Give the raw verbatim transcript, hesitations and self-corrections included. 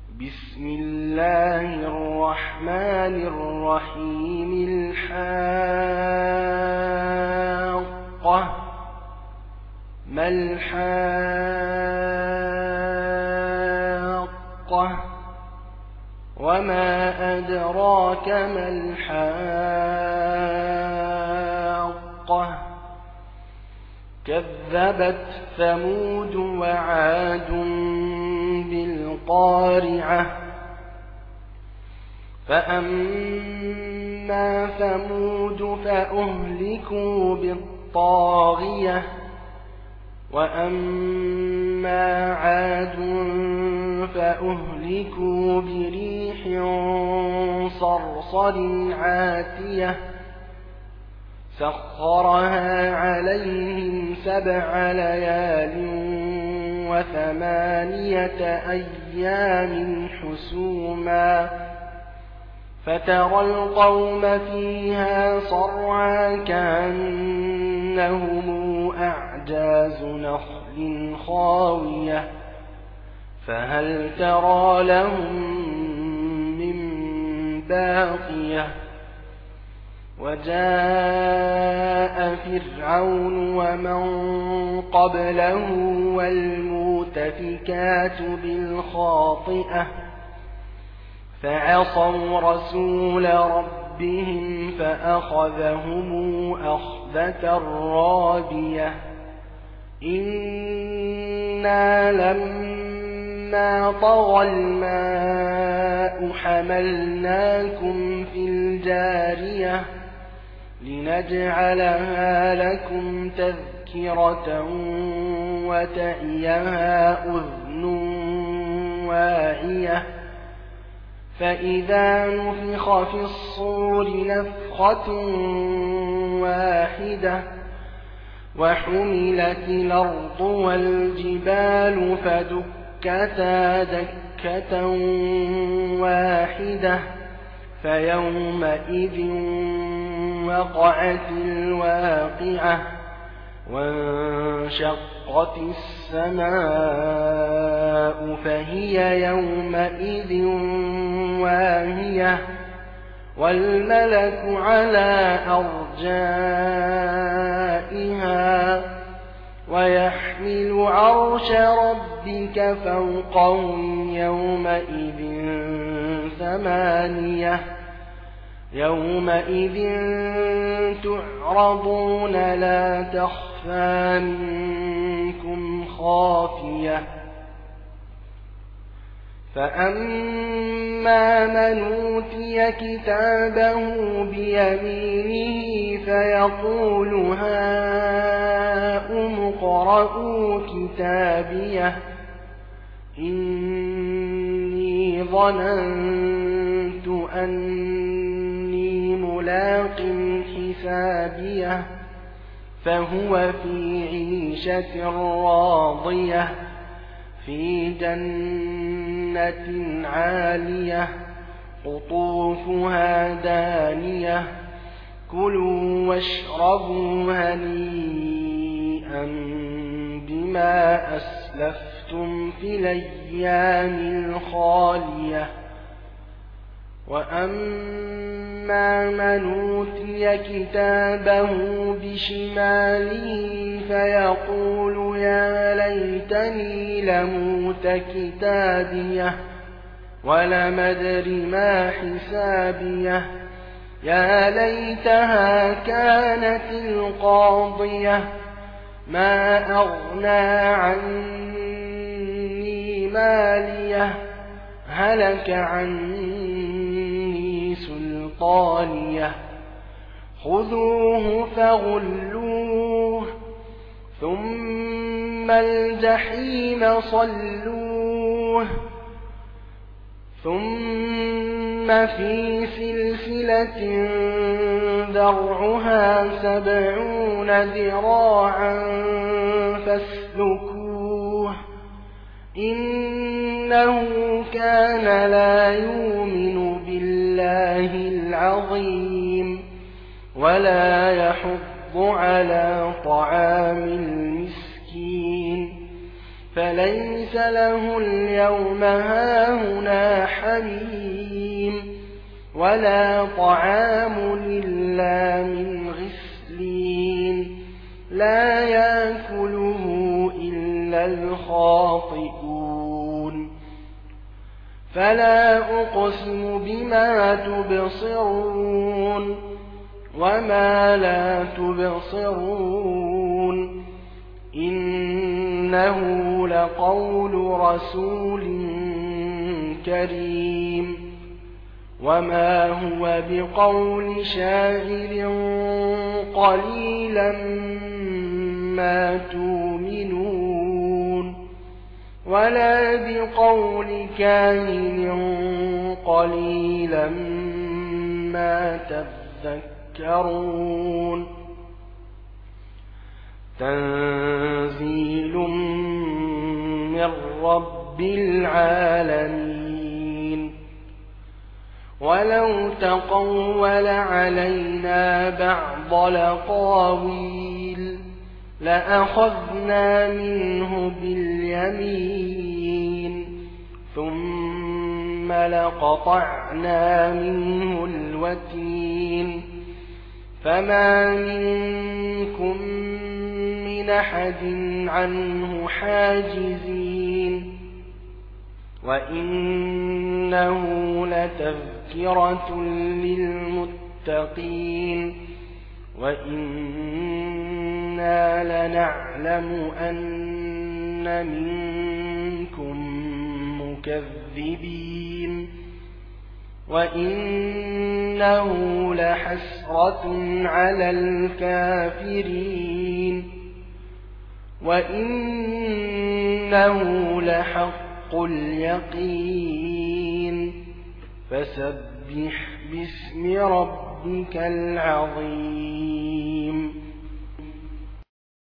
بسم الله الرحمن الرحيم. الحاقة ما الحاقة وما أدراك ما الحاقة كذبت ثمود وعاد بالقارعة فأما ثمود فأهلكوا بالطاغية وأما عاد فأهلكوا بريح صرصر عاتية سخرها عليهم سبع ليال وثمانية أيام حسوما فترى القوم فيها صرعا كأنهم أعجاز نخل خاوية فهل ترى لهم من باقية وجاء فرعون ومن قبله والمؤتفكات بالخاطئة فعصوا رسول ربهم فأخذهم أخذة رابية إنا لما طغى الماء حملناكم في الجارية لنجعلها لكم تذكرة وتعيها أذن واعية فإذا نفخ في الصور نفخة واحدة وحملت الأرض والجبال فدكتا دكة واحدة فيومئذ وقعت الواقعة وانشقت السماء فهي يومئذ واهية والملك على أرجائها ويحمل عرش ربك فوقهم يومئذ ثمانية يومئذ تعرضون لا تخفى منكم خافية فأما من أوتي كتابه بيمينه فيقول هاؤم اقرءوا كتابيه إني ظننت أني ملاق حسابيه فهو في عيشة راضية في جنة عالية قطوفها دانية كلوا واشربوا هنيئا بما أسلفتم في الأيام الخالية وأما من أوتي كتابه بشماله فيقول يا ليتني لموت كتابيه ولم أدر ما حسابيه يا ليتها كانت القاضية ما أغنى عني ماليه هلك عني سلطانيه خذوه فغلوه ثم الجحيم صلوه ثم في سلسلة ذرعها سبعون ذراعا فاسلكوه إنه كان لا يؤمن بالله العظيم ولا يحض على طعام المسكين فليس له اليوم هاهنا حميم ولا طعام إلا من غسلين لا يأكله إلا الخاطئون فلا أقسم بما تبصرون وما لا تبصرون إنه لقول رسول كريم وما هو بقول شاعر قليلا ما تؤمنون ولا بقول كاهن قليلا ما تذكرون تنزيل من رب العالمين ولو تقول علينا بعض الأقاويل لأخذنا منه باليمين ثم لقطعنا منه الوتين فما منكم من أحد عنه حاجزين وإنه لتذكرة للمتقين وإنا لنعلم أن منكم مكذبين وإنه لحسرة على الكافرين وإنه لحق اليقين فسبح باسم ربك العظيم